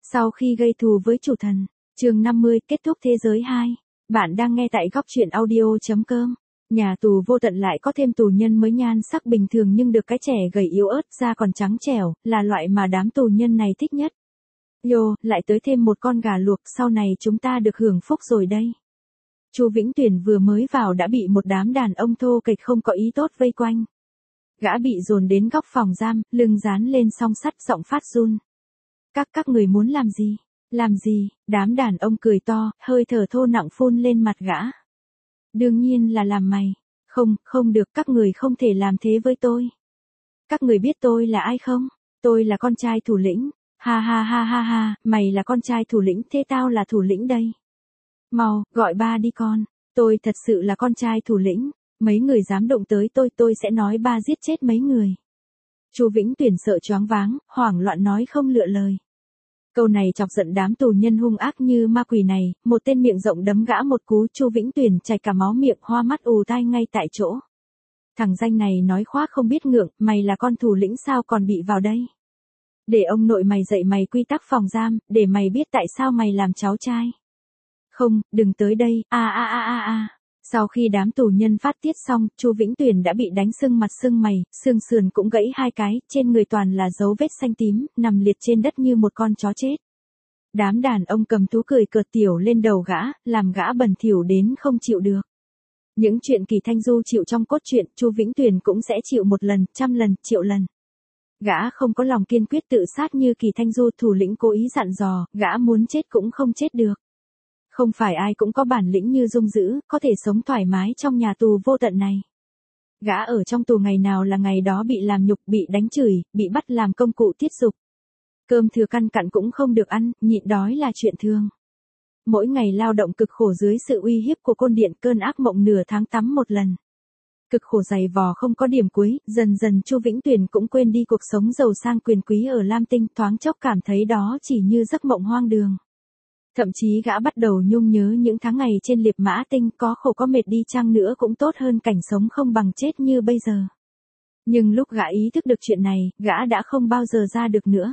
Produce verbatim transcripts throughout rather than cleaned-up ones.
Sau khi gây thù với chủ thần, chương năm mươi kết thúc thế giới hai. Bạn đang nghe tại góc truyện audio.com. Nhà tù vô tận lại có thêm tù nhân mới nhan sắc bình thường nhưng được cái trẻ gầy yếu ớt da còn trắng trẻo, là loại mà đám tù nhân này thích nhất. Yo, lại tới thêm một con gà luộc, sau này chúng ta được hưởng phúc rồi đây. Chu Vĩnh Tuyển vừa mới vào đã bị một đám đàn ông thô kệch không có ý tốt vây quanh. Gã bị dồn đến góc phòng giam, lưng dán lên song sắt, giọng phát run. Các các người muốn làm gì? Làm gì? Đám đàn ông cười to, hơi thở thô nặng phun lên mặt gã. Đương nhiên là làm mày. Không, không được, các người không thể làm thế với tôi. Các người biết tôi là ai không? Tôi là con trai thủ lĩnh. Ha ha ha ha ha, mày là con trai thủ lĩnh, thế tao là thủ lĩnh đây. Mau, gọi ba đi con. Tôi thật sự là con trai thủ lĩnh. Mấy người dám động tới tôi, tôi sẽ nói ba giết chết mấy người. Chu Vĩnh Tuyển sợ choáng váng, hoảng loạn nói không lựa lời. Câu này chọc giận đám tù nhân hung ác như ma quỷ này, một tên miệng rộng đấm gã một cú. Chu Vĩnh Tuyển chảy cả máu miệng, hoa mắt ù tai ngay tại chỗ. Thằng danh này nói khoác không biết ngượng, mày là con thủ lĩnh sao còn bị vào đây? Để ông nội mày dạy mày quy tắc phòng giam, để mày biết tại sao mày làm cháu trai. Không, đừng tới đây, a a a a a. Sau khi đám tù nhân phát tiết xong, Chu Vĩnh Tuyển đã bị đánh sưng mặt sưng mày, xương sườn cũng gãy hai cái, trên người toàn là dấu vết xanh tím, nằm liệt trên đất như một con chó chết. Đám đàn ông cầm thú cười cợt tiểu lên đầu gã, làm gã bẩn thỉu đến không chịu được. Những chuyện Kỳ Thanh Du chịu trong cốt truyện, Chu Vĩnh Tuyển cũng sẽ chịu một lần, trăm lần, triệu lần. Gã không có lòng kiên quyết tự sát như Kỳ Thanh Du, thủ lĩnh cố ý dặn dò, gã muốn chết cũng không chết được. Không phải ai cũng có bản lĩnh như Dung Dữ, có thể sống thoải mái trong nhà tù vô tận này. Gã ở trong tù ngày nào là ngày đó bị làm nhục, bị đánh chửi, bị bắt làm công cụ tiết dục. Cơm thừa căn cặn cũng không được ăn, nhịn đói là chuyện thường. Mỗi ngày lao động cực khổ dưới sự uy hiếp của côn điện, cơn ác mộng nửa tháng tắm một lần. Cực khổ dày vò không có điểm cuối, dần dần Chu Vĩnh Tuyển cũng quên đi cuộc sống giàu sang quyền quý ở Lam Tinh, thoáng chốc cảm thấy đó chỉ như giấc mộng hoang đường. Thậm chí gã bắt đầu nhung nhớ những tháng ngày trên Liệp Mã Tinh, có khổ có mệt đi chăng nữa cũng tốt hơn cảnh sống không bằng chết như bây giờ. Nhưng lúc gã ý thức được chuyện này, gã đã không bao giờ ra được nữa.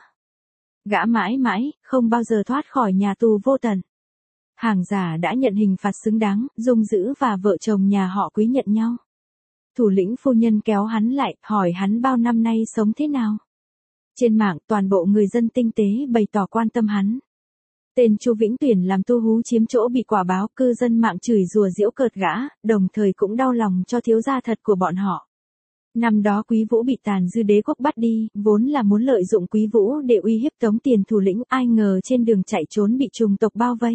Gã mãi mãi, không bao giờ thoát khỏi nhà tù vô tận. Hàng giả đã nhận hình phạt xứng đáng, Dung Dữ và vợ chồng nhà họ Quý nhận nhau. Thủ lĩnh phu nhân kéo hắn lại, hỏi hắn bao năm nay sống thế nào. Trên mạng, toàn bộ người dân tinh tế bày tỏ quan tâm hắn. Tên Chu Vĩnh Tuyển làm tu hú chiếm chỗ bị quả báo, cư dân mạng chửi rủa giễu cợt gã, đồng thời cũng đau lòng cho thiếu gia thật của bọn họ. Năm đó Quý Vũ bị Tàn Dư Đế quốc bắt đi, vốn là muốn lợi dụng Quý Vũ để uy hiếp tống tiền thủ lĩnh, ai ngờ trên đường chạy trốn bị trùng tộc bao vây.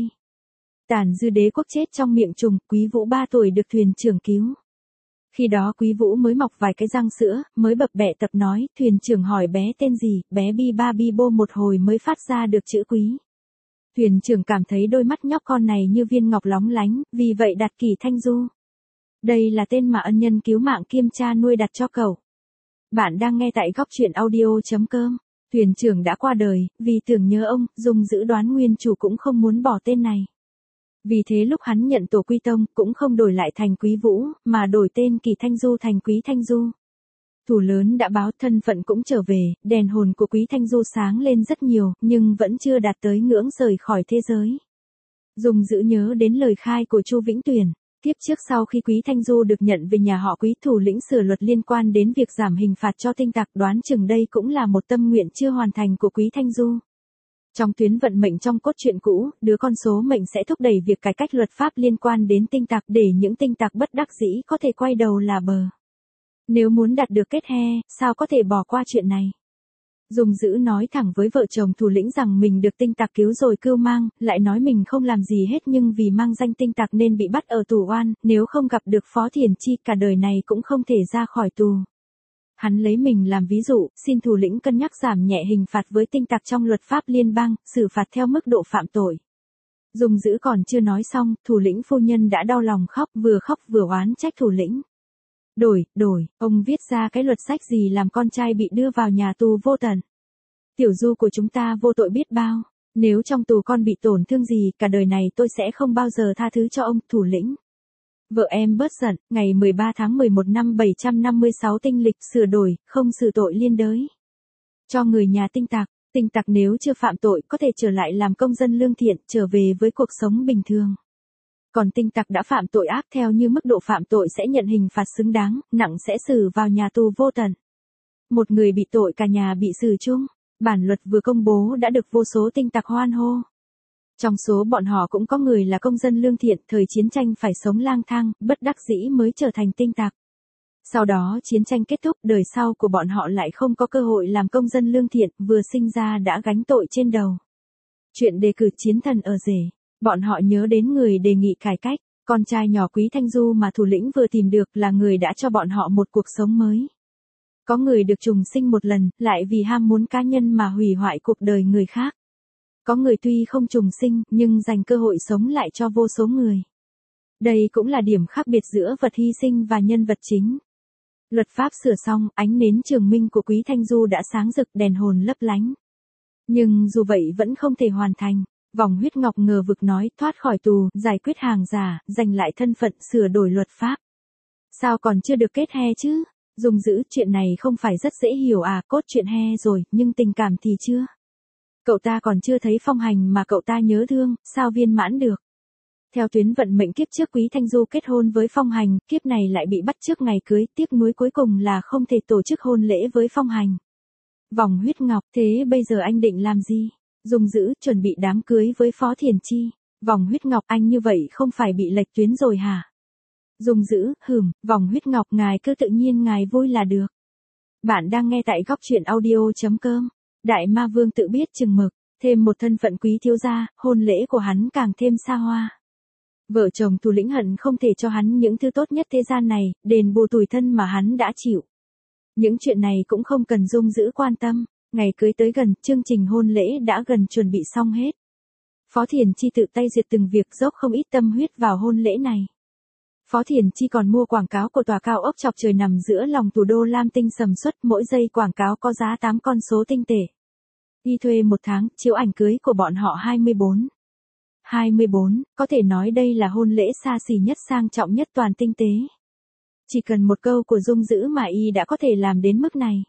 Tàn Dư Đế quốc chết trong miệng trùng, Quý Vũ ba tuổi được thuyền trưởng cứu. Khi đó Quý Vũ mới mọc vài cái răng sữa, mới bập bẹ tập nói, thuyền trưởng hỏi bé tên gì, bé bi ba bi bô một hồi mới phát ra được chữ Quý. Thuyền trưởng cảm thấy đôi mắt nhóc con này như viên ngọc lóng lánh, vì vậy đặt Kỳ Thanh Du. Đây là tên mà ân nhân cứu mạng kiêm cha nuôi đặt cho cậu. Bạn đang nghe tại góc truyện audio.com. Thuyền trưởng đã qua đời, vì tưởng nhớ ông, Dung Dữ đoán nguyên chủ cũng không muốn bỏ tên này. Vì thế lúc hắn nhận tổ quy tông, cũng không đổi lại thành Quý Vũ, mà đổi tên Kỳ Thanh Du thành Quý Thanh Du. Thủ lớn đã báo, thân phận cũng trở về, đèn hồn của Quý Thanh Du sáng lên rất nhiều, nhưng vẫn chưa đạt tới ngưỡng rời khỏi thế giới. Dung Dữ nhớ đến lời khai của Chu Vĩnh Tuyển. Tiếp trước sau khi Quý Thanh Du được nhận về nhà họ Quý, thủ lĩnh sửa luật liên quan đến việc giảm hình phạt cho tinh tặc, đoán chừng đây cũng là một tâm nguyện chưa hoàn thành của Quý Thanh Du. Trong tuyến vận mệnh trong cốt truyện cũ, đứa con số mệnh sẽ thúc đẩy việc cải cách luật pháp liên quan đến tinh tặc để những tinh tặc bất đắc dĩ có thể quay đầu là bờ. Nếu muốn đạt được kết he, sao có thể bỏ qua chuyện này? Dung Dữ nói thẳng với vợ chồng thủ lĩnh rằng mình được tinh tặc cứu rồi cưu mang, lại nói mình không làm gì hết nhưng vì mang danh tinh tặc nên bị bắt ở tù oan, nếu không gặp được Phó Thiền Chi cả đời này cũng không thể ra khỏi tù. Hắn lấy mình làm ví dụ, xin thủ lĩnh cân nhắc giảm nhẹ hình phạt với tinh tặc trong luật pháp liên bang, xử phạt theo mức độ phạm tội. Dung Dữ còn chưa nói xong, thủ lĩnh phu nhân đã đau lòng khóc, vừa khóc vừa oán trách thủ lĩnh. Đổi, đổi, ông viết ra cái luật sách gì làm con trai bị đưa vào nhà tù vô tận. Tiểu Du của chúng ta vô tội biết bao, nếu trong tù con bị tổn thương gì, cả đời này tôi sẽ không bao giờ tha thứ cho ông, thủ lĩnh. Vợ em bớt giận, ngày mười ba tháng mười một năm bảy trăm năm mươi sáu tinh lịch sửa đổi, không xử tội liên đới. Cho người nhà tinh tặc, Tinh tặc nếu chưa phạm tội có thể trở lại làm công dân lương thiện, trở về với cuộc sống bình thường. Còn tinh tặc đã phạm tội ác theo như mức độ phạm tội sẽ nhận hình phạt xứng đáng, nặng sẽ xử vào nhà tù vô tận. Một người bị tội cả nhà bị xử chung. Bản luật vừa công bố đã được vô số tinh tặc hoan hô. Trong số bọn họ cũng có người là công dân lương thiện, thời chiến tranh phải sống lang thang, bất đắc dĩ mới trở thành tinh tặc. Sau đó chiến tranh kết thúc, đời sau của bọn họ lại không có cơ hội làm công dân lương thiện, vừa sinh ra đã gánh tội trên đầu. Chuyện đề cử chiến thần ở rể, bọn họ nhớ đến người đề nghị cải cách, con trai nhỏ Quý Thanh Du mà thủ lĩnh vừa tìm được là người đã cho bọn họ một cuộc sống mới. Có người được trùng sinh một lần, lại vì ham muốn cá nhân mà hủy hoại cuộc đời người khác. Có người tuy không trùng sinh, nhưng dành cơ hội sống lại cho vô số người. Đây cũng là điểm khác biệt giữa vật hy sinh và nhân vật chính. Luật pháp sửa xong, ánh nến trường minh của Quý Thanh Du đã sáng rực, đèn hồn lấp lánh. Nhưng dù vậy vẫn không thể hoàn thành. Vòng huyết ngọc ngờ vực nói, thoát khỏi tù, giải quyết hàng giả, giành lại thân phận, sửa đổi luật pháp. Sao còn chưa được kết he chứ? Dung Dữ, chuyện này không phải rất dễ hiểu à, cốt chuyện he rồi, nhưng tình cảm thì chưa. Cậu ta còn chưa thấy Phong Hành mà cậu ta nhớ thương, sao viên mãn được. Theo tuyến vận mệnh kiếp trước Quý Thanh Du kết hôn với Phong Hành, kiếp này lại bị bắt trước ngày cưới, tiếc nuối cuối cùng là không thể tổ chức hôn lễ với Phong Hành. Vòng huyết ngọc, thế bây giờ anh định làm gì? Dung Dữ, chuẩn bị đám cưới với Phó Thiền Chi. Vòng huyết ngọc, anh như vậy không phải bị lệch tuyến rồi hả? Dung Dữ, hừm, vòng huyết ngọc, ngài cứ tự nhiên ngài vui là được. Bạn đang nghe tại góc truyện audio chấm com. Đại ma vương tự biết chừng mực, thêm một thân phận quý thiếu gia, hôn lễ của hắn càng thêm xa hoa. Vợ chồng thủ lĩnh hận không thể cho hắn những thứ tốt nhất thế gian này, đền bù tủi thân mà hắn đã chịu. Những chuyện này cũng không cần Dung Dữ quan tâm, ngày cưới tới gần, chương trình hôn lễ đã gần chuẩn bị xong hết. Phó Thiền Chi tự tay duyệt từng việc, dốc không ít tâm huyết vào hôn lễ này. Phó Thiền Chi còn mua quảng cáo của tòa cao ốc chọc trời nằm giữa lòng thủ đô Lam Tinh sầm suất, mỗi giây quảng cáo có giá tám con số tinh tệ. Đi thuê một tháng, chiếu ảnh cưới của bọn họ hai mươi bốn. hai mươi bốn, có thể nói đây là hôn lễ xa xỉ nhất, sang trọng nhất toàn tinh tế. Chỉ cần một câu của Dung Dữ mà y đã có thể làm đến mức này.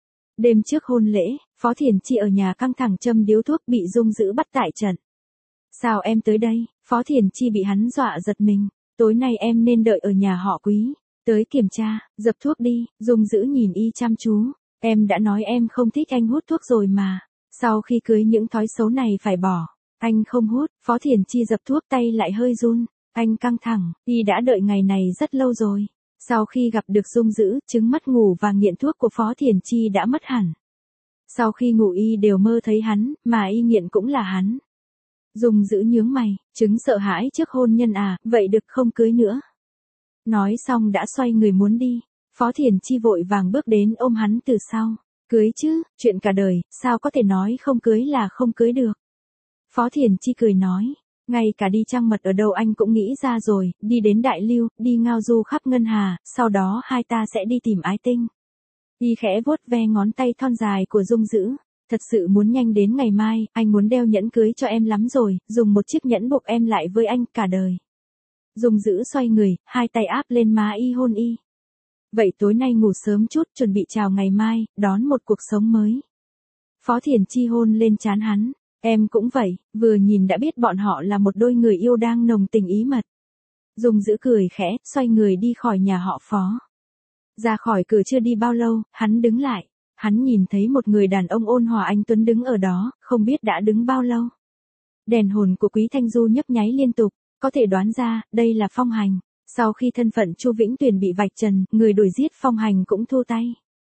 Đêm trước hôn lễ, Phó Thiền Chi ở nhà căng thẳng châm điếu thuốc bị Dung Dữ bắt tại trận. Sao em tới đây? Phó Thiền Chi bị hắn dọa giật mình. Tối nay em nên đợi ở nhà họ Quý. Tới kiểm tra, dập thuốc đi. Dung Dữ nhìn y chăm chú. Em đã nói em không thích anh hút thuốc rồi mà. Sau khi cưới những thói xấu này phải bỏ. Anh không hút. Phó Thiền Chi dập thuốc, tay lại hơi run. Anh căng thẳng, y đã đợi ngày này rất lâu rồi. Sau khi gặp được Dung Dữ, chứng mất ngủ và nghiện thuốc của Phó Thiền Chi đã mất hẳn. Sau khi ngủ y đều mơ thấy hắn, mà y nghiện cũng là hắn. Dung Dữ nhướng mày, chứng sợ hãi trước hôn nhân à, vậy được không cưới nữa. Nói xong đã xoay người muốn đi. Phó Thiền Chi vội vàng bước đến ôm hắn từ sau. Cưới chứ, chuyện cả đời, sao có thể nói không cưới là không cưới được. Phó Thiền Chi cười nói, ngay cả đi trăng mật ở đâu anh cũng nghĩ ra rồi, đi đến Đại Lưu, đi ngao du khắp Ngân Hà, sau đó hai ta sẽ đi tìm ái tinh. Y khẽ vuốt ve ngón tay thon dài của Dung Dữ, thật sự muốn nhanh đến ngày mai, anh muốn đeo nhẫn cưới cho em lắm rồi, dùng một chiếc nhẫn buộc em lại với anh cả đời. Dung Dữ xoay người, hai tay áp lên má y hôn y. Vậy tối nay ngủ sớm chút, chuẩn bị chào ngày mai, đón một cuộc sống mới. Phó Thiền Chi hôn lên trán hắn. Em cũng vậy, vừa nhìn đã biết bọn họ là một đôi người yêu đang nồng tình ý mật. Dung Dữ cười khẽ, xoay người đi khỏi nhà họ Phó. Ra khỏi cửa chưa đi bao lâu, hắn đứng lại. Hắn nhìn thấy một người đàn ông ôn hòa anh tuấn đứng ở đó, không biết đã đứng bao lâu. Đèn hồn của Quý Thanh Du nhấp nháy liên tục, có thể đoán ra, đây là Phong Hành. Sau khi thân phận Chu Vĩnh Tuyền bị vạch trần, người đuổi giết Phong Hành cũng thu tay.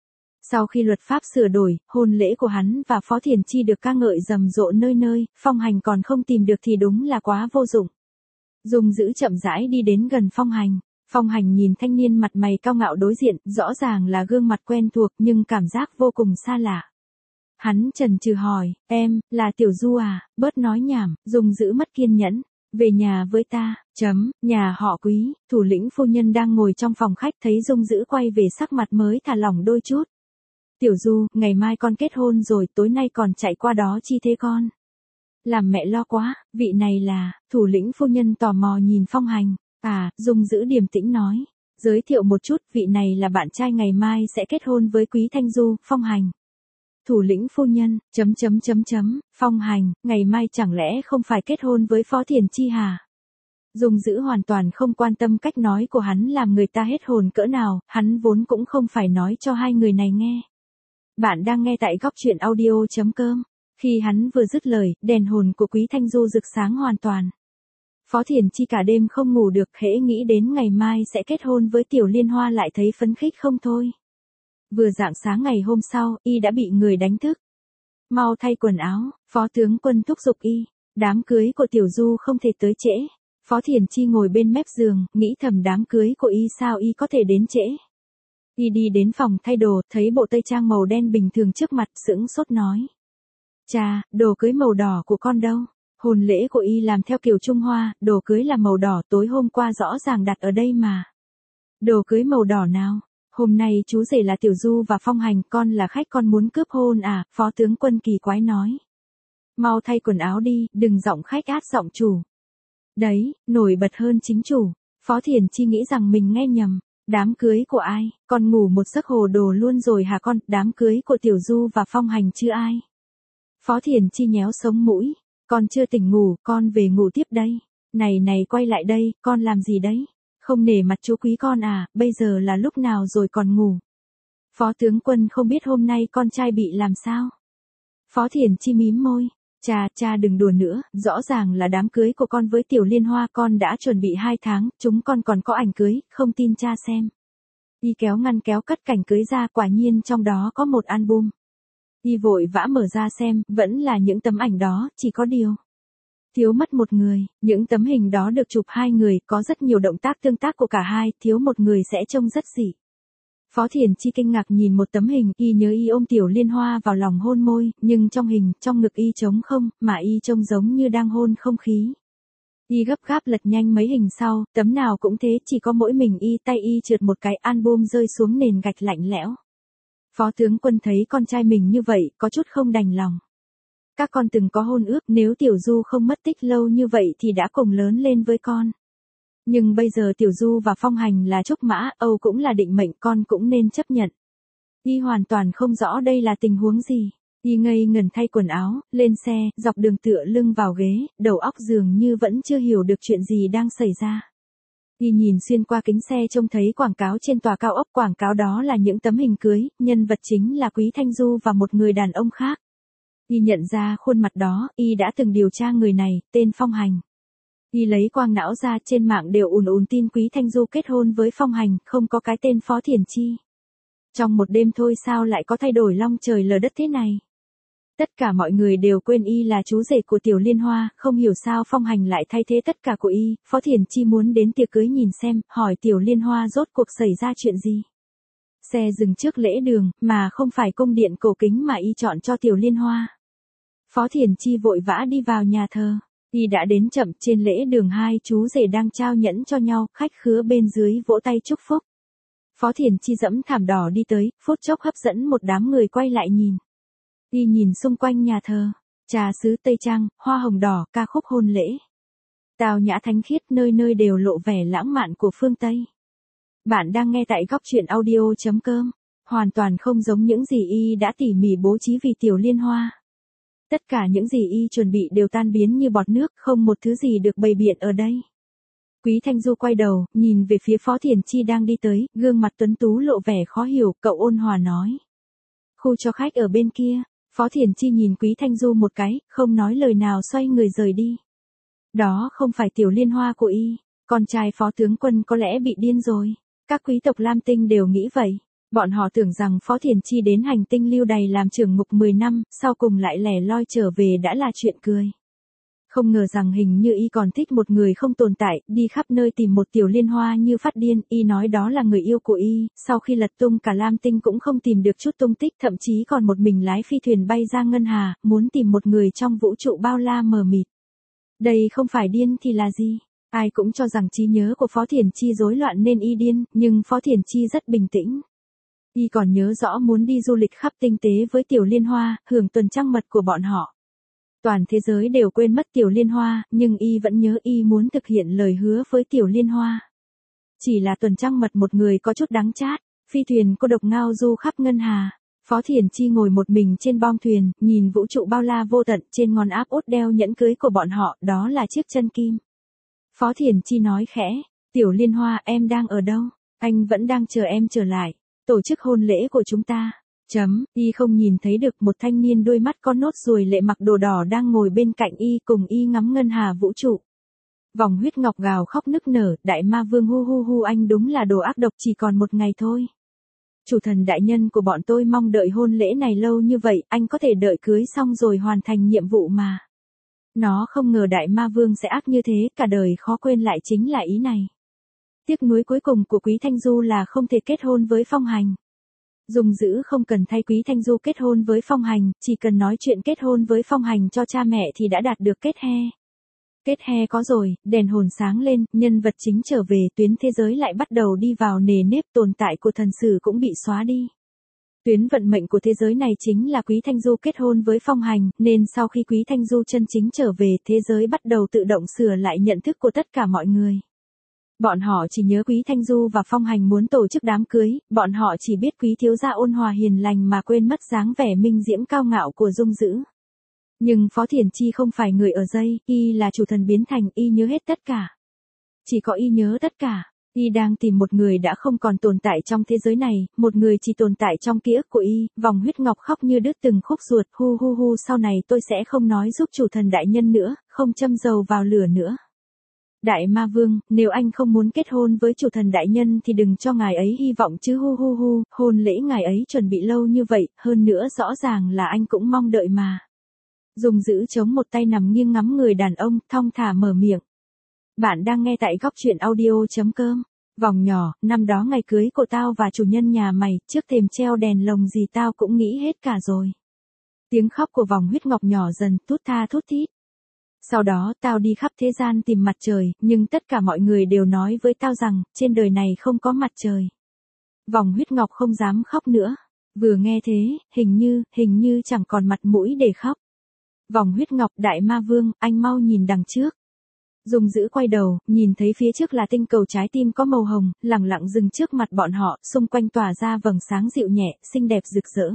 Sau khi luật pháp sửa đổi, hôn lễ của hắn và Phó Thiền Chi được ca ngợi rầm rộ nơi nơi, Phong Hành còn không tìm được thì đúng là quá vô dụng. Dung Dữ chậm rãi đi đến gần Phong Hành. Phong Hành nhìn thanh niên mặt mày cao ngạo đối diện, rõ ràng là gương mặt quen thuộc nhưng cảm giác vô cùng xa lạ. Hắn chần chừ hỏi, em, là Tiểu Du à, bớt nói nhảm. Dung Dữ mất kiên nhẫn. Về nhà với ta, chấm, nhà họ Quý. Thủ lĩnh phu nhân đang ngồi trong phòng khách thấy Dung Dữ quay về, sắc mặt mới thả lỏng đôi chút. Tiểu Du, ngày mai con kết hôn rồi, tối nay còn chạy qua đó chi thế con? Làm mẹ lo quá, vị này là, thủ lĩnh phu nhân tò mò nhìn Phong Hành. À, Dung Dữ điềm tĩnh nói. Giới thiệu một chút, vị này là bạn trai ngày mai sẽ kết hôn với Quý Thanh Du, Phong Hành. Thủ lĩnh phu nhân, chấm chấm chấm chấm, Phong Hành, ngày mai chẳng lẽ không phải kết hôn với Phó Thiền Chi hả? Dung Dữ hoàn toàn không quan tâm cách nói của hắn làm người ta hết hồn cỡ nào, hắn vốn cũng không phải nói cho hai người này nghe. Bạn đang nghe tại góc truyện audio chấm com. Khi hắn vừa dứt lời, đèn hồn của Quý Thanh Du rực sáng hoàn toàn. Phó Thiền Chi cả đêm không ngủ được, hễ nghĩ đến ngày mai sẽ kết hôn với Tiểu Liên Hoa lại thấy phấn khích không thôi. Vừa rạng sáng ngày hôm sau, y đã bị người đánh thức. Mau thay quần áo, Phó tướng quân thúc giục y. Đám cưới của Tiểu Du không thể tới trễ. Phó Thiền Chi ngồi bên mép giường, nghĩ thầm đám cưới của y sao y có thể đến trễ. Y đi đến phòng thay đồ, thấy bộ tây trang màu đen bình thường trước mặt, sững sốt nói. Chà, đồ cưới màu đỏ của con đâu? Hôn lễ của y làm theo kiểu Trung Hoa, đồ cưới là màu đỏ, tối hôm qua rõ ràng đặt ở đây mà. Đồ cưới màu đỏ nào? Hôm nay chú rể là Tiểu Du và Phong Hành, con là khách, con muốn cướp hôn à? Phó tướng quân kỳ quái nói. Mau thay quần áo đi, đừng giọng khách át giọng chủ. Đấy, nổi bật hơn chính chủ. Phó Thiền Chi nghĩ rằng mình nghe nhầm. Đám cưới của ai? Con ngủ một giấc hồ đồ luôn rồi hả con? Đám cưới của Tiểu Du và Phong Hành chứ ai? Phó Thiền Chi nhéo sống mũi. Con chưa tỉnh ngủ, con về ngủ tiếp đây. Này này quay lại đây, con làm gì đấy? Không nể mặt chú quý con à, bây giờ là lúc nào rồi còn ngủ? Phó tướng quân không biết hôm nay con trai bị làm sao? Phó Thiền Chi mím môi. Cha, cha đừng đùa nữa, rõ ràng là đám cưới của con với Tiểu Liên Hoa, con đã chuẩn bị hai tháng, chúng con còn có ảnh cưới, không tin cha xem. Y kéo ngăn kéo cất cảnh cưới ra, quả nhiên trong đó có một album. Y vội vã mở ra xem, vẫn là những tấm ảnh đó, chỉ có điều. Thiếu mất một người, những tấm hình đó được chụp hai người, có rất nhiều động tác tương tác của cả hai, thiếu một người sẽ trông rất dị. Phó Thiền Chi kinh ngạc nhìn một tấm hình, y nhớ y ôm Tiểu Liên Hoa vào lòng hôn môi, nhưng trong hình, trong ngực y trống không, mà y trông giống như đang hôn không khí. Y gấp gáp lật nhanh mấy hình sau, tấm nào cũng thế, chỉ có mỗi mình y, tay y trượt một cái, album rơi xuống nền gạch lạnh lẽo. Phó tướng quân thấy con trai mình như vậy, có chút không đành lòng. Các con từng có hôn ước, nếu Tiểu Du không mất tích lâu như vậy thì đã cùng lớn lên với con. Nhưng bây giờ Tiểu Du và Phong Hành là trúc mã, Âu cũng là định mệnh, con cũng nên chấp nhận. Y hoàn toàn không rõ đây là tình huống gì. Y ngây ngẩn thay quần áo, lên xe, dọc đường tựa lưng vào ghế, đầu óc dường như vẫn chưa hiểu được chuyện gì đang xảy ra. Y nhìn xuyên qua kính xe trông thấy quảng cáo trên tòa cao ốc, quảng cáo đó là những tấm hình cưới, nhân vật chính là Quý Thanh Du và một người đàn ông khác. Y nhận ra khuôn mặt đó, y đã từng điều tra người này, tên Phong Hành. Y lấy quang não ra, trên mạng đều ùn ùn tin Quý Thanh Du kết hôn với Phong Hành, không có cái tên Phó Thiền Chi. Trong một đêm thôi sao lại có thay đổi long trời lở đất thế này? Tất cả mọi người đều quên y là chú rể của Tiểu Liên Hoa, không hiểu sao Phong Hành lại thay thế tất cả của y. Phó Thiền Chi muốn đến tiệc cưới nhìn xem, hỏi Tiểu Liên Hoa rốt cuộc xảy ra chuyện gì. Xe dừng trước lễ đường, mà không phải cung điện cổ kính mà y chọn cho Tiểu Liên Hoa. Phó Thiền Chi vội vã đi vào nhà thờ. Y đã đến chậm, trên lễ đường hai chú rể đang trao nhẫn cho nhau, khách khứa bên dưới vỗ tay chúc phúc. Phó Thiền Chi dẫm thảm đỏ đi tới, phút chốc hấp dẫn một đám người quay lại nhìn. Y nhìn xung quanh nhà thờ, trà sứ tây trang, hoa hồng đỏ, ca khúc hôn lễ. Tào nhã thánh khiết, nơi nơi đều lộ vẻ lãng mạn của phương Tây. Bạn đang nghe tại góc truyện audio chấm com. Hoàn toàn không giống những gì y đã tỉ mỉ bố trí vì Tiểu Liên Hoa. Tất cả những gì y chuẩn bị đều tan biến như bọt nước, không một thứ gì được bày biện ở đây. Quý Thanh Du quay đầu, nhìn về phía Phó Thiền Chi đang đi tới, gương mặt tuấn tú lộ vẻ khó hiểu, cậu ôn hòa nói. Khu cho khách ở bên kia. Phó Thiền Chi nhìn Quý Thanh Du một cái, không nói lời nào xoay người rời đi. Đó không phải Tiểu Liên Hoa của y, con trai Phó tướng quân có lẽ bị điên rồi. Các quý tộc Lam Tinh đều nghĩ vậy. Bọn họ tưởng rằng Phó Thiền Chi đến hành tinh lưu đày làm trưởng ngục mười năm, sau cùng lại lẻ loi trở về đã là chuyện cười. Không ngờ rằng hình như y còn thích một người không tồn tại, đi khắp nơi tìm một Tiểu Liên Hoa như phát điên, y nói đó là người yêu của y, sau khi lật tung cả Lam Tinh cũng không tìm được chút tung tích, thậm chí còn một mình lái phi thuyền bay ra ngân hà, muốn tìm một người trong vũ trụ bao la mờ mịt. Đây không phải điên thì là gì? Ai cũng cho rằng trí nhớ của Phó Thiền Chi rối loạn nên y điên, nhưng Phó Thiền Chi rất bình tĩnh. Y còn nhớ rõ muốn đi du lịch khắp tinh tế với Tiểu Liên Hoa, hưởng tuần trăng mật của bọn họ. Toàn thế giới đều quên mất Tiểu Liên Hoa, nhưng y vẫn nhớ y muốn thực hiện lời hứa với Tiểu Liên Hoa. Chỉ là tuần trăng mật một người có chút đắng chát, phi thuyền cô độc ngao du khắp ngân hà. Phó Thiền Chi ngồi một mình trên bong thuyền, nhìn vũ trụ bao la vô tận, trên ngón áp út đeo nhẫn cưới của bọn họ, đó là chiếc chân kim. Phó Thiền Chi nói khẽ, Tiểu Liên Hoa, em đang ở đâu? Anh vẫn đang chờ em trở lại, tổ chức hôn lễ của chúng ta. Chấm, y không nhìn thấy được một thanh niên đôi mắt con nốt ruồi lệ mặc đồ đỏ đang ngồi bên cạnh y cùng y ngắm ngân hà vũ trụ. Vòng huyết ngọc gào khóc nức nở, đại ma vương hu hu hu, anh đúng là đồ ác độc, chỉ còn một ngày thôi. Chủ thần đại nhân của bọn tôi mong đợi hôn lễ này lâu như vậy, anh có thể đợi cưới xong rồi hoàn thành nhiệm vụ mà. Nó không ngờ đại ma vương sẽ ác như thế, cả đời khó quên lại chính là ý này. Tiếc nuối cuối cùng của Quý Thanh Du là không thể kết hôn với Phong Hành. Dung Dữ không cần thay Quý Thanh Du kết hôn với Phong Hành, chỉ cần nói chuyện kết hôn với Phong Hành cho cha mẹ thì đã đạt được kết he. Kết he có rồi, đèn hồn sáng lên, nhân vật chính trở về, tuyến thế giới lại bắt đầu đi vào nề nếp, tồn tại của thần sử cũng bị xóa đi. Tuyến vận mệnh của thế giới này chính là Quý Thanh Du kết hôn với Phong Hành, nên sau khi Quý Thanh Du chân chính trở về, thế giới bắt đầu tự động sửa lại nhận thức của tất cả mọi người. Bọn họ chỉ nhớ Quý Thanh Du và Phong Hành muốn tổ chức đám cưới, bọn họ chỉ biết Quý thiếu gia ôn hòa hiền lành mà quên mất dáng vẻ minh diễm cao ngạo của Dung Dữ. Nhưng Phó Thiền Chi không phải người ở dây, y là chủ thần biến thành, y nhớ hết tất cả. Chỉ có y nhớ tất cả, y đang tìm một người đã không còn tồn tại trong thế giới này, một người chỉ tồn tại trong ký ức của y, vòng huyết ngọc khóc như đứt từng khúc ruột, hu hu hu, sau này tôi sẽ không nói giúp chủ thần đại nhân nữa, không châm dầu vào lửa nữa. Đại ma vương, nếu anh không muốn kết hôn với chủ thần đại nhân thì đừng cho ngài ấy hy vọng chứ, hu hu hu, hôn lễ ngài ấy chuẩn bị lâu như vậy, hơn nữa rõ ràng là anh cũng mong đợi mà. Dung Dữ chống một tay nằm nghiêng ngắm người đàn ông, thong thả mở miệng. Bạn đang nghe tại góc truyện audio.com. Vòng nhỏ, năm đó ngày cưới của tao và chủ nhân nhà mày, trước thềm treo đèn lồng gì tao cũng nghĩ hết cả rồi. Tiếng khóc của vòng huyết ngọc nhỏ dần, thút tha thút thít. Sau đó, tao đi khắp thế gian tìm mặt trời, nhưng tất cả mọi người đều nói với tao rằng, trên đời này không có mặt trời. Vòng huyết ngọc không dám khóc nữa. Vừa nghe thế, hình như, hình như chẳng còn mặt mũi để khóc. Vòng huyết ngọc, đại ma vương, anh mau nhìn đằng trước. Dung Dữ quay đầu, nhìn thấy phía trước là tinh cầu trái tim có màu hồng, lẳng lặng dừng trước mặt bọn họ, xung quanh tỏa ra vầng sáng dịu nhẹ, xinh đẹp rực rỡ.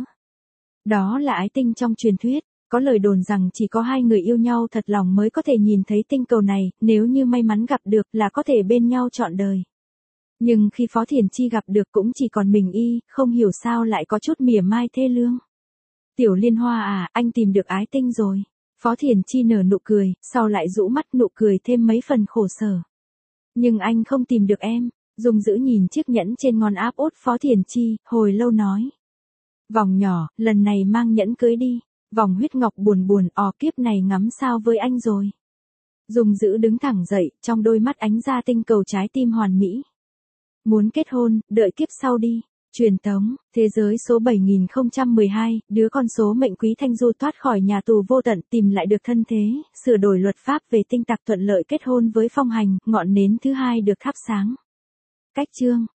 Đó là ái tinh trong truyền thuyết, có lời đồn rằng chỉ có hai người yêu nhau thật lòng mới có thể nhìn thấy tinh cầu này, nếu như may mắn gặp được là có thể bên nhau trọn đời. Nhưng khi Phó Thiền Chi gặp được cũng chỉ còn mình y, không hiểu sao lại có chút mỉa mai thê lương. Tiểu Liên Hoa à, anh tìm được ái tinh rồi. Phó Thiền Chi nở nụ cười, sau lại rũ mắt, nụ cười thêm mấy phần khổ sở. Nhưng anh không tìm được em. Dung Dữ nhìn chiếc nhẫn trên ngón áp út Phó Thiền Chi, hồi lâu nói. Vòng nhỏ, lần này mang nhẫn cưới đi. Vòng huyết ngọc buồn buồn, ò kiếp này ngắm sao với anh rồi. Dung Dữ đứng thẳng dậy, trong đôi mắt ánh ra tinh cầu trái tim hoàn mỹ. Muốn kết hôn, đợi kiếp sau đi. Truyền tống, thế giới số bảy nghìn không trăm mười hai, đứa con số mệnh Quý Thanh Du thoát khỏi nhà tù vô tận, tìm lại được thân thế, sửa đổi luật pháp về tinh tặc, thuận lợi kết hôn với Phong Hành, ngọn nến thứ hai được thắp sáng. Cách chương